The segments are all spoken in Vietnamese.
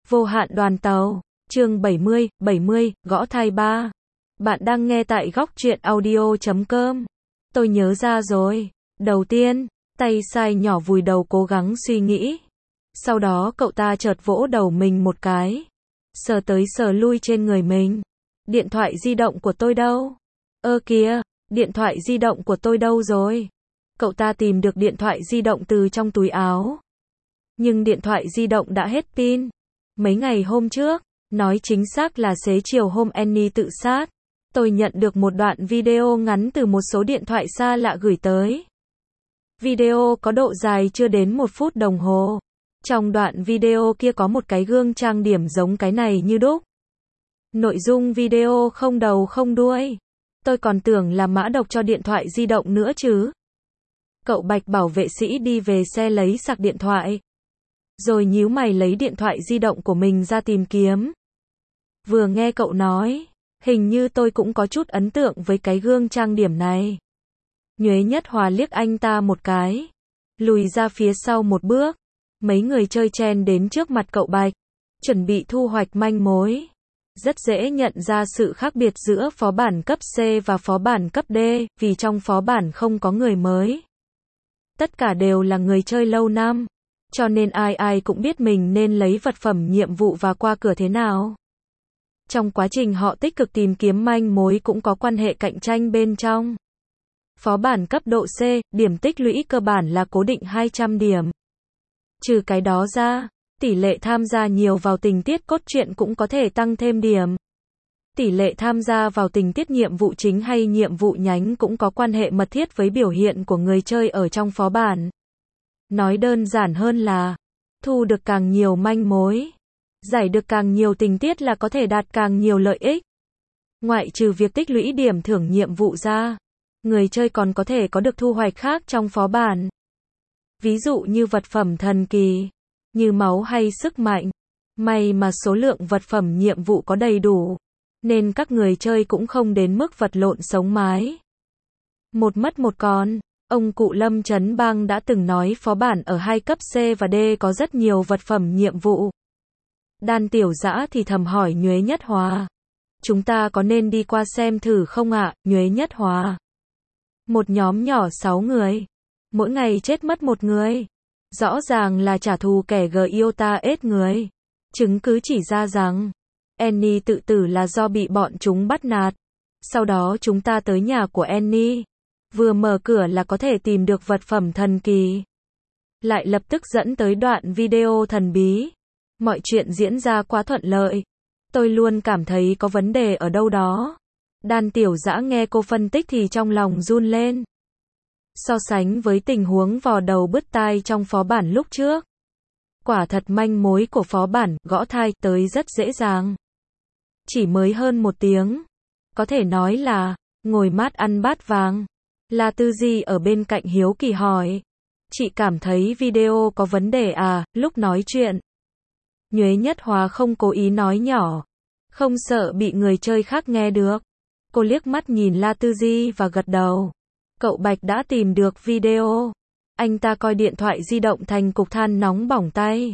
Vô hạn đoàn tàu, chương 70, gõ thai ba. Bạn đang nghe tại góc truyện audio.com. Tôi nhớ ra rồi. Đầu tiên, tay sai nhỏ vùi đầu cố gắng suy nghĩ. Sau đó cậu ta chợt vỗ đầu mình một cái. Sờ tới sờ lui trên người mình. Điện thoại di động của tôi đâu? Ơ kìa, điện thoại di động của tôi đâu rồi? Cậu ta tìm được điện thoại di động từ trong túi áo. Nhưng điện thoại di động đã hết pin. Mấy ngày hôm trước, nói chính xác là xế chiều hôm Annie tự sát, tôi nhận được một đoạn video ngắn từ một số điện thoại xa lạ gửi tới. Video có độ dài chưa đến 1 phút đồng hồ. Trong đoạn video kia có một cái gương trang điểm giống cái này như đúc. Nội dung video không đầu không đuôi. Tôi còn tưởng là mã độc cho điện thoại di động nữa chứ. Cậu Bạch bảo vệ sĩ đi về xe lấy sạc điện thoại. Rồi nhíu mày lấy điện thoại di động của mình ra tìm kiếm. Vừa nghe cậu nói, hình như tôi cũng có chút ấn tượng với cái gương trang điểm này. Nhuế Nhất Hòa liếc anh ta một cái, lùi ra phía sau một bước. Mấy người chơi chen đến trước mặt cậu Bạch, chuẩn bị thu hoạch manh mối. Rất dễ nhận ra sự khác biệt giữa phó bản cấp C và phó bản cấp D, vì trong phó bản không có người mới. Tất cả đều là người chơi lâu năm, cho nên ai ai cũng biết mình nên lấy vật phẩm nhiệm vụ và qua cửa thế nào. Trong quá trình họ tích cực tìm kiếm manh mối cũng có quan hệ cạnh tranh bên trong. Phó bản cấp độ C, điểm tích lũy cơ bản là cố định 200 điểm. Trừ cái đó ra, tỷ lệ tham gia nhiều vào tình tiết cốt truyện cũng có thể tăng thêm điểm. Tỷ lệ tham gia vào tình tiết nhiệm vụ chính hay nhiệm vụ nhánh cũng có quan hệ mật thiết với biểu hiện của người chơi ở trong phó bản. Nói đơn giản hơn là, thu được càng nhiều manh mối, giải được càng nhiều tình tiết là có thể đạt càng nhiều lợi ích. Ngoại trừ việc tích lũy điểm thưởng nhiệm vụ ra, người chơi còn có thể có được thu hoạch khác trong phó bản. Ví dụ như vật phẩm thần kỳ, như máu hay sức mạnh. May mà số lượng vật phẩm nhiệm vụ có đầy đủ, nên các người chơi cũng không đến mức vật lộn sống mái. Một mất một còn. Ông cụ Lâm Trấn Bang đã từng nói phó bản ở 2 cấp C và D có rất nhiều vật phẩm nhiệm vụ. Đan Tiểu Dã thì thầm hỏi Nhuế Nhất Hòa. Chúng ta có nên đi qua xem thử không ạ, Nhuế Nhất Hòa? Một nhóm nhỏ 6 người. Mỗi ngày chết mất một người. Rõ ràng là trả thù kẻ Giota ết người. Chứng cứ chỉ ra rằng, Annie tự tử là do bị bọn chúng bắt nạt. Sau đó chúng ta tới nhà của Annie. Vừa mở cửa là có thể tìm được vật phẩm thần kỳ. Lại lập tức dẫn tới đoạn video thần bí. Mọi chuyện diễn ra quá thuận lợi. Tôi luôn cảm thấy có vấn đề ở đâu đó. Đan Tiểu Dã nghe cô phân tích thì trong lòng run lên. So sánh với tình huống vò đầu bứt tai trong phó bản lúc trước, quả thật manh mối của phó bản gõ thai tới rất dễ dàng. Chỉ mới hơn 1 tiếng. Có thể nói là ngồi mát ăn bát vàng. La Tư Di ở bên cạnh hiếu kỳ hỏi. Chị cảm thấy video có vấn đề à, lúc nói chuyện. Nhuế Nhất Hòa không cố ý nói nhỏ. Không sợ bị người chơi khác nghe được. Cô liếc mắt nhìn La Tư Di và gật đầu. Cậu Bạch đã tìm được video. Anh ta coi điện thoại di động thành cục than nóng bỏng tay.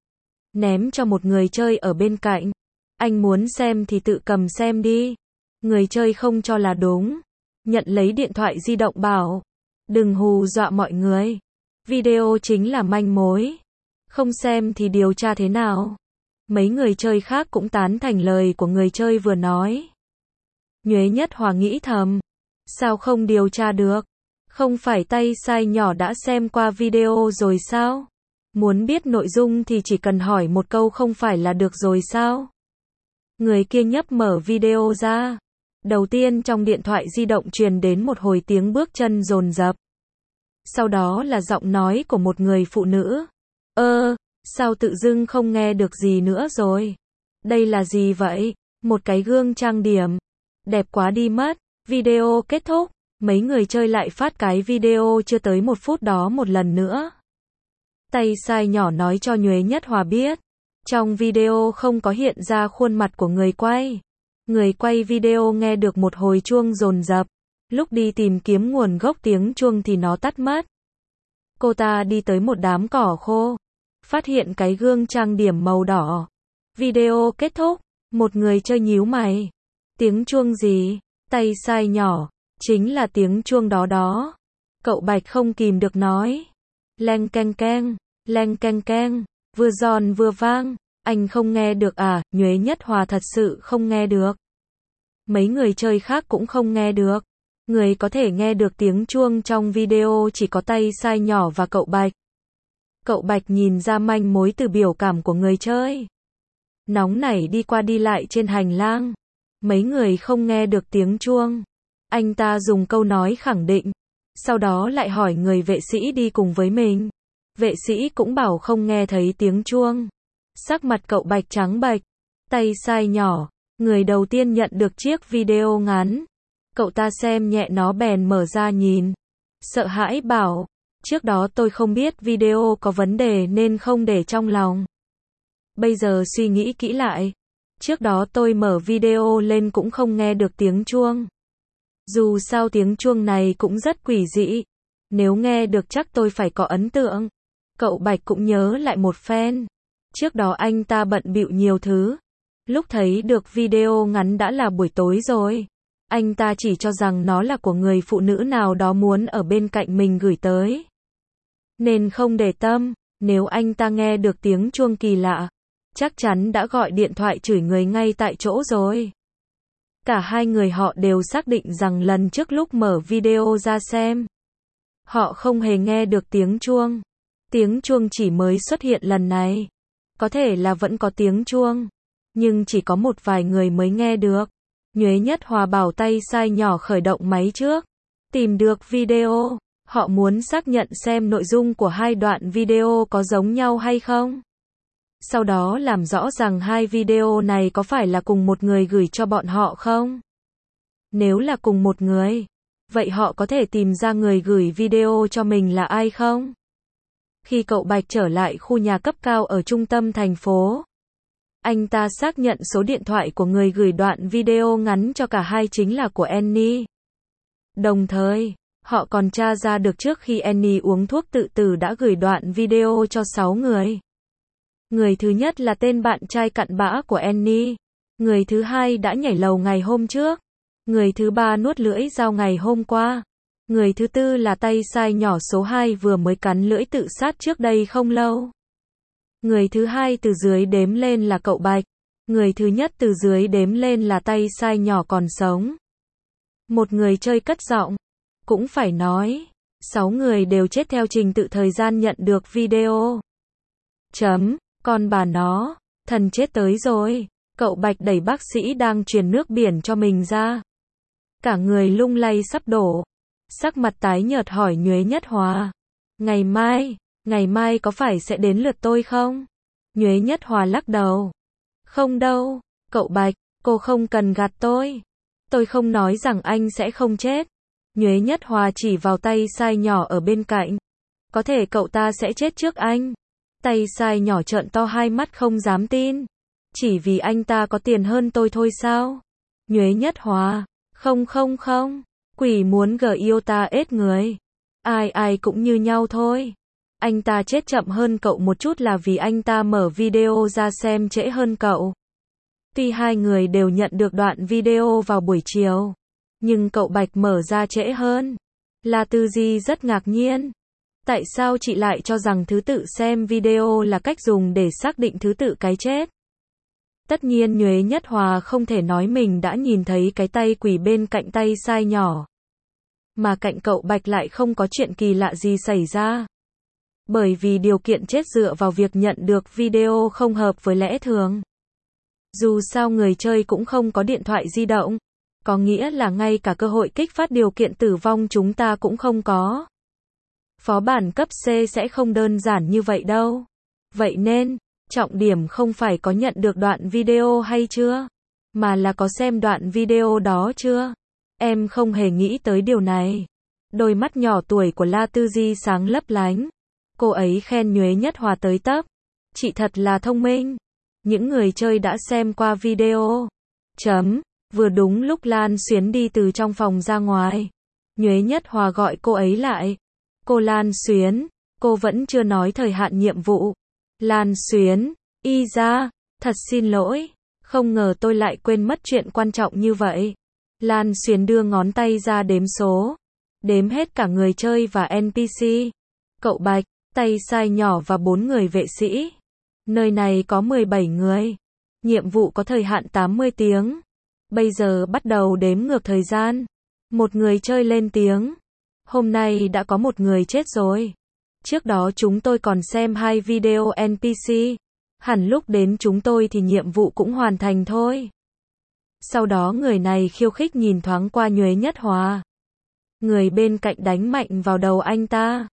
Ném cho một người chơi ở bên cạnh. Anh muốn xem thì tự cầm xem đi. Người chơi không cho là đúng. Nhận lấy điện thoại di động bảo. Đừng hù dọa mọi người. Video chính là manh mối. Không xem thì điều tra thế nào? Mấy người chơi khác cũng tán thành lời của người chơi vừa nói. Nhuế Nhất Hòa nghĩ thầm. Sao không điều tra được? Không phải tay sai nhỏ đã xem qua video rồi sao? Muốn biết nội dung thì chỉ cần hỏi một câu không phải là được rồi sao? Người kia nhấp mở video ra. Đầu tiên trong điện thoại di động truyền đến một hồi tiếng bước chân dồn dập. Sau đó là giọng nói của một người phụ nữ. Sao tự dưng không nghe được gì nữa rồi? Đây là gì vậy? Một cái gương trang điểm. Đẹp quá đi mất. Video kết thúc. Mấy người chơi lại phát cái video chưa tới 1 phút đó một lần nữa. Tay sai nhỏ nói cho Nhuế Nhất Hòa biết. Trong video không có hiện ra khuôn mặt của người quay. Người quay video nghe được một hồi chuông dồn dập. Lúc đi tìm kiếm nguồn gốc tiếng chuông thì nó tắt mất. Cô ta đi tới một đám cỏ khô. Phát hiện cái gương trang điểm màu đỏ. Video kết thúc, một người chơi nhíu mày. Tiếng chuông gì? Tay sai nhỏ, chính là tiếng chuông đó đó. Cậu Bạch không kìm được nói. Leng keng keng, vừa giòn vừa vang. Anh không nghe được à? Nhuế Nhất Hòa thật sự không nghe được. Mấy người chơi khác cũng không nghe được. Người có thể nghe được tiếng chuông trong video chỉ có tay sai nhỏ và cậu Bạch. Cậu Bạch nhìn ra manh mối từ biểu cảm của người chơi. Nóng nảy đi qua đi lại trên hành lang. Mấy người không nghe được tiếng chuông. Anh ta dùng câu nói khẳng định. Sau đó lại hỏi người vệ sĩ đi cùng với mình. Vệ sĩ cũng bảo không nghe thấy tiếng chuông. Sắc mặt cậu Bạch trắng bệch. Tay sai nhỏ, người đầu tiên nhận được chiếc video ngắn. Cậu ta xem nhẹ nó bèn mở ra nhìn. Sợ hãi bảo, trước đó tôi không biết video có vấn đề nên không để trong lòng. Bây giờ suy nghĩ kỹ lại. Trước đó tôi mở video lên cũng không nghe được tiếng chuông. Dù sao tiếng chuông này cũng rất quỷ dị. Nếu nghe được chắc tôi phải có ấn tượng. Cậu Bạch cũng nhớ lại một phen. Trước đó anh ta bận bịu nhiều thứ. Lúc thấy được video ngắn đã là buổi tối rồi. Anh ta chỉ cho rằng nó là của người phụ nữ nào đó muốn ở bên cạnh mình gửi tới. Nên không để tâm, nếu anh ta nghe được tiếng chuông kỳ lạ, chắc chắn đã gọi điện thoại chửi người ngay tại chỗ rồi. Cả hai người họ đều xác định rằng lần trước lúc mở video ra xem, họ không hề nghe được tiếng chuông. Tiếng chuông chỉ mới xuất hiện lần này. Có thể là vẫn có tiếng chuông, nhưng chỉ có một vài người mới nghe được. Nhuế Nhất Hòa bảo tay sai nhỏ khởi động máy trước. Tìm được video, họ muốn xác nhận xem nội dung của hai đoạn video có giống nhau hay không. Sau đó làm rõ rằng hai video này có phải là cùng một người gửi cho bọn họ không? Nếu là cùng một người, vậy họ có thể tìm ra người gửi video cho mình là ai không? Khi cậu Bạch trở lại khu nhà cấp cao ở trung tâm thành phố, anh ta xác nhận số điện thoại của người gửi đoạn video ngắn cho cả hai chính là của Annie. Đồng thời, họ còn tra ra được trước khi Annie uống thuốc tự tử đã gửi đoạn video cho 6 người. Người thứ nhất là tên bạn trai cặn bã của Annie. Người thứ hai đã nhảy lầu ngày hôm trước. Người thứ ba nuốt lưỡi dao ngày hôm qua. Người thứ tư là tay sai nhỏ số 2 vừa mới cắn lưỡi tự sát trước đây không lâu. Người thứ hai từ dưới đếm lên là cậu Bạch. Người thứ nhất từ dưới đếm lên là tay sai nhỏ còn sống. Một người chơi cất giọng. Cũng phải nói, 6 người đều chết theo trình tự thời gian nhận được video. Con bà nó, thần chết tới rồi. Cậu Bạch đẩy bác sĩ đang truyền nước biển cho mình ra. Cả người lung lay sắp đổ. Sắc mặt tái nhợt hỏi Nhuế Nhất Hòa. Ngày mai có phải sẽ đến lượt tôi không? Nhuế Nhất Hòa lắc đầu. Không đâu, cậu Bạch, cô không cần gạt tôi. Tôi không nói rằng anh sẽ không chết. Nhuế Nhất Hòa chỉ vào tay sai nhỏ ở bên cạnh. Có thể cậu ta sẽ chết trước anh. Tay sai nhỏ trợn to hai mắt không dám tin. Chỉ vì anh ta có tiền hơn tôi thôi sao? Nhuế Nhất Hòa. Không. Quỷ muốn gờ yêu ta ết người. Ai cũng như nhau thôi. Anh ta chết chậm hơn cậu một chút là vì anh ta mở video ra xem trễ hơn cậu. Tuy hai người đều nhận được đoạn video vào buổi chiều, nhưng cậu Bạch mở ra trễ hơn. La Tư Di rất ngạc nhiên. Tại sao chị lại cho rằng thứ tự xem video là cách dùng để xác định thứ tự cái chết? Tất nhiên Nhuế Nhất Hòa không thể nói mình đã nhìn thấy cái tay quỷ bên cạnh tay sai nhỏ. Mà cạnh cậu Bạch lại không có chuyện kỳ lạ gì xảy ra. Bởi vì điều kiện chết dựa vào việc nhận được video không hợp với lẽ thường. Dù sao người chơi cũng không có điện thoại di động. Có nghĩa là ngay cả cơ hội kích phát điều kiện tử vong chúng ta cũng không có. Phó bản cấp C sẽ không đơn giản như vậy đâu. Vậy nên, trọng điểm không phải có nhận được đoạn video hay chưa, mà là có xem đoạn video đó chưa. Em không hề nghĩ tới điều này. Đôi mắt nhỏ tuổi của La Tư Di sáng lấp lánh. Cô ấy khen Nhuế Nhất Hòa tới tấp. Chị thật là thông minh. Những người chơi đã xem qua video. Vừa đúng lúc Lan Xuyến đi từ trong phòng ra ngoài. Nhuế Nhất Hòa gọi cô ấy lại. Cô Lan Xuyến, cô vẫn chưa nói thời hạn nhiệm vụ. Lan Xuyến, y ra, Thật xin lỗi, không ngờ tôi lại quên mất chuyện quan trọng như vậy. Lan Xuyến đưa ngón tay ra đếm số. Đếm hết cả người chơi và NPC. Cậu Bạch, tay sai nhỏ và 4 người vệ sĩ. Nơi này có 17 người. Nhiệm vụ có thời hạn 80 tiếng. Bây giờ bắt đầu đếm ngược thời gian. Một người chơi lên tiếng. Hôm nay đã có một người chết rồi. Trước đó chúng tôi còn xem 2 video NPC. Hẳn lúc đến chúng tôi thì nhiệm vụ cũng hoàn thành thôi. Sau đó người này khiêu khích nhìn thoáng qua Nhuế Nhất Hòa. Người bên cạnh đánh mạnh vào đầu anh ta.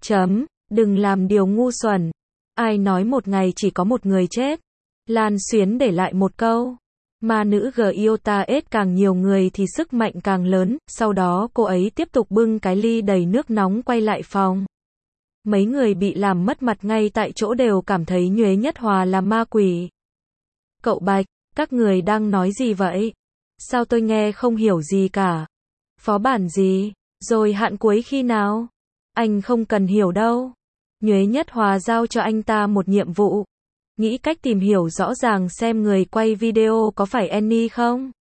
Đừng làm điều ngu xuẩn. Ai nói một ngày chỉ có một người chết. Lan Xuyến để lại một câu. Ma nữ Giota S càng nhiều người thì sức mạnh càng lớn. Sau đó cô ấy tiếp tục bưng cái ly đầy nước nóng quay lại phòng. Mấy người bị làm mất mặt ngay tại chỗ đều cảm thấy Nhuế Nhất Hòa là ma quỷ. Cậu Bạch, các người đang nói gì vậy? Sao tôi nghe không hiểu gì cả? Phó bản gì? Rồi hạn cuối khi nào? Anh không cần hiểu đâu. Nhuế Nhất Hòa giao cho anh ta một nhiệm vụ. Nghĩ cách tìm hiểu rõ ràng xem người quay video có phải Annie không?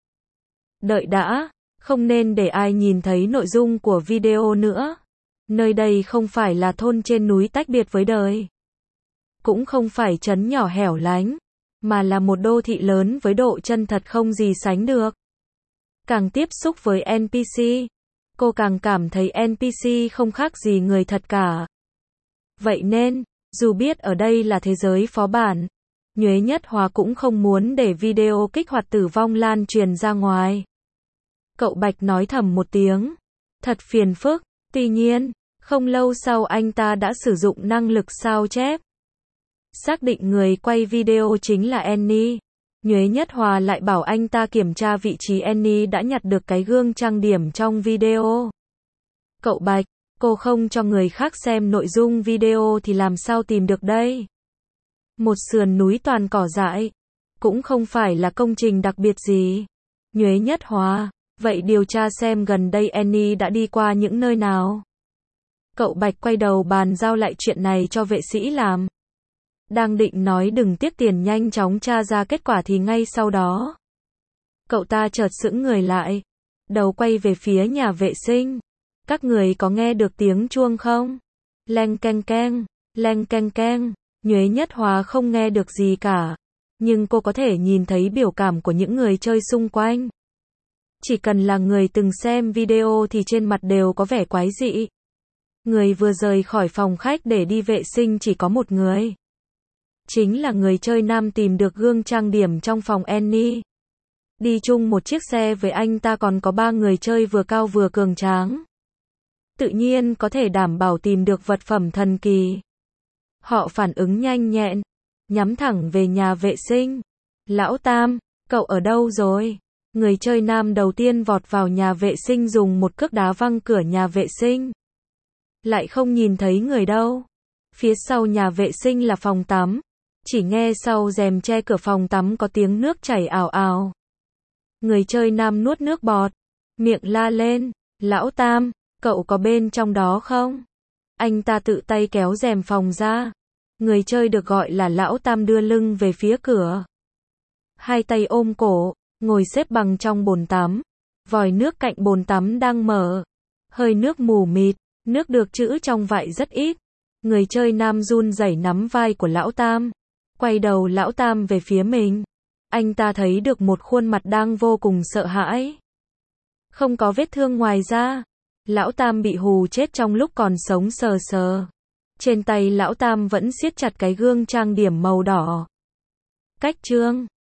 Đợi đã, không nên để ai nhìn thấy nội dung của video nữa. Nơi đây không phải là thôn trên núi tách biệt với đời. Cũng không phải trấn nhỏ hẻo lánh, mà là một đô thị lớn với độ chân thật không gì sánh được. Càng tiếp xúc với NPC, cô càng cảm thấy NPC không khác gì người thật cả. Vậy nên, dù biết ở đây là thế giới phó bản, Nhuế Nhất Hòa cũng không muốn để video kích hoạt tử vong lan truyền ra ngoài. Cậu Bạch nói thầm một tiếng. Thật phiền phức. Tuy nhiên, không lâu sau anh ta đã sử dụng năng lực sao chép. Xác định người quay video chính là Annie. Nhuế Nhất Hòa lại bảo anh ta kiểm tra vị trí Annie đã nhặt được cái gương trang điểm trong video. Cậu Bạch, cô không cho người khác xem nội dung video thì làm sao tìm được đây? Một sườn núi toàn cỏ dại. Cũng không phải là công trình đặc biệt gì. Nhuế Nhất Hòa, vậy điều tra xem gần đây Annie đã đi qua những nơi nào. Cậu Bạch quay đầu bàn giao lại chuyện này cho vệ sĩ làm. Đang định nói đừng tiếc tiền nhanh chóng tra ra kết quả thì ngay sau đó. Cậu ta chợt sững người lại. Đầu quay về phía nhà vệ sinh. Các người có nghe được tiếng chuông không? Leng keng keng, leng keng keng. Nhuế Nhất Hòa không nghe được gì cả. Nhưng cô có thể nhìn thấy biểu cảm của những người chơi xung quanh. Chỉ cần là người từng xem video thì trên mặt đều có vẻ quái dị. Người vừa rời khỏi phòng khách để đi vệ sinh chỉ có một người. Chính là người chơi nam tìm được gương trang điểm trong phòng Annie. Đi chung một chiếc xe với anh ta còn có 3 người chơi vừa cao vừa cường tráng. Tự nhiên có thể đảm bảo tìm được vật phẩm thần kỳ. Họ phản ứng nhanh nhẹn, nhắm thẳng về nhà vệ sinh. Lão Tam, cậu ở đâu rồi? Người chơi nam đầu tiên vọt vào nhà vệ sinh dùng một cước đá văng cửa nhà vệ sinh. Lại không nhìn thấy người đâu. Phía sau nhà vệ sinh là phòng tắm. Chỉ nghe sau rèm che cửa phòng tắm có tiếng nước chảy ào ào. Người chơi nam nuốt nước bọt, miệng la lên, Lão Tam, cậu có bên trong đó không? Anh ta tự tay kéo rèm phòng ra. Người chơi được gọi là Lão Tam đưa lưng về phía cửa. Hai tay ôm cổ, ngồi xếp bằng trong bồn tắm. Vòi nước cạnh bồn tắm đang mở. Hơi nước mù mịt, nước được trữ trong vại rất ít. Người chơi nam run rẩy nắm vai của Lão Tam. Quay đầu Lão Tam về phía mình. Anh ta thấy được một khuôn mặt đang vô cùng sợ hãi. Không có vết thương ngoài ra. Lão Tam bị hù chết trong lúc còn sống sờ sờ. Trên tay Lão Tam vẫn siết chặt cái gương trang điểm màu đỏ. Cách chương